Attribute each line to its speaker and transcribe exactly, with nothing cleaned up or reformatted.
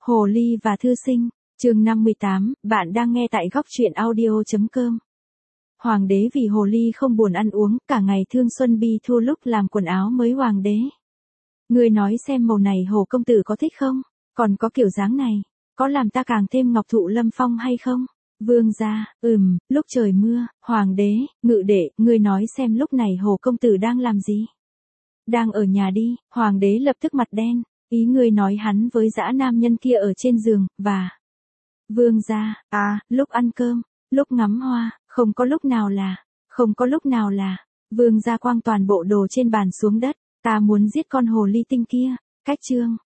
Speaker 1: Hồ ly và thư sinh, chương năm mươi tám, bạn đang nghe tại góc truyện audio chấm com. Hoàng đế vì hồ ly không buồn ăn uống, cả ngày thương Xuân Bi Thu lúc làm quần áo mới hoàng đế. Ngươi nói xem màu này Hồ công tử có thích không? Còn có kiểu dáng này, có làm ta càng thêm ngọc thụ lâm phong hay không? Vương gia, ừm, lúc trời mưa, hoàng đế, ngự đệ, ngươi nói xem lúc này Hồ công tử đang làm gì? Đang ở nhà đi, hoàng đế lập tức mặt đen, ý ngươi nói hắn với dã nam nhân kia ở trên giường, và... Vương gia, à, lúc ăn cơm, lúc ngắm hoa, không có lúc nào là, không có lúc nào là, vương gia quăng toàn bộ đồ trên bàn xuống đất, ta muốn giết con hồ ly tinh kia, cách chương,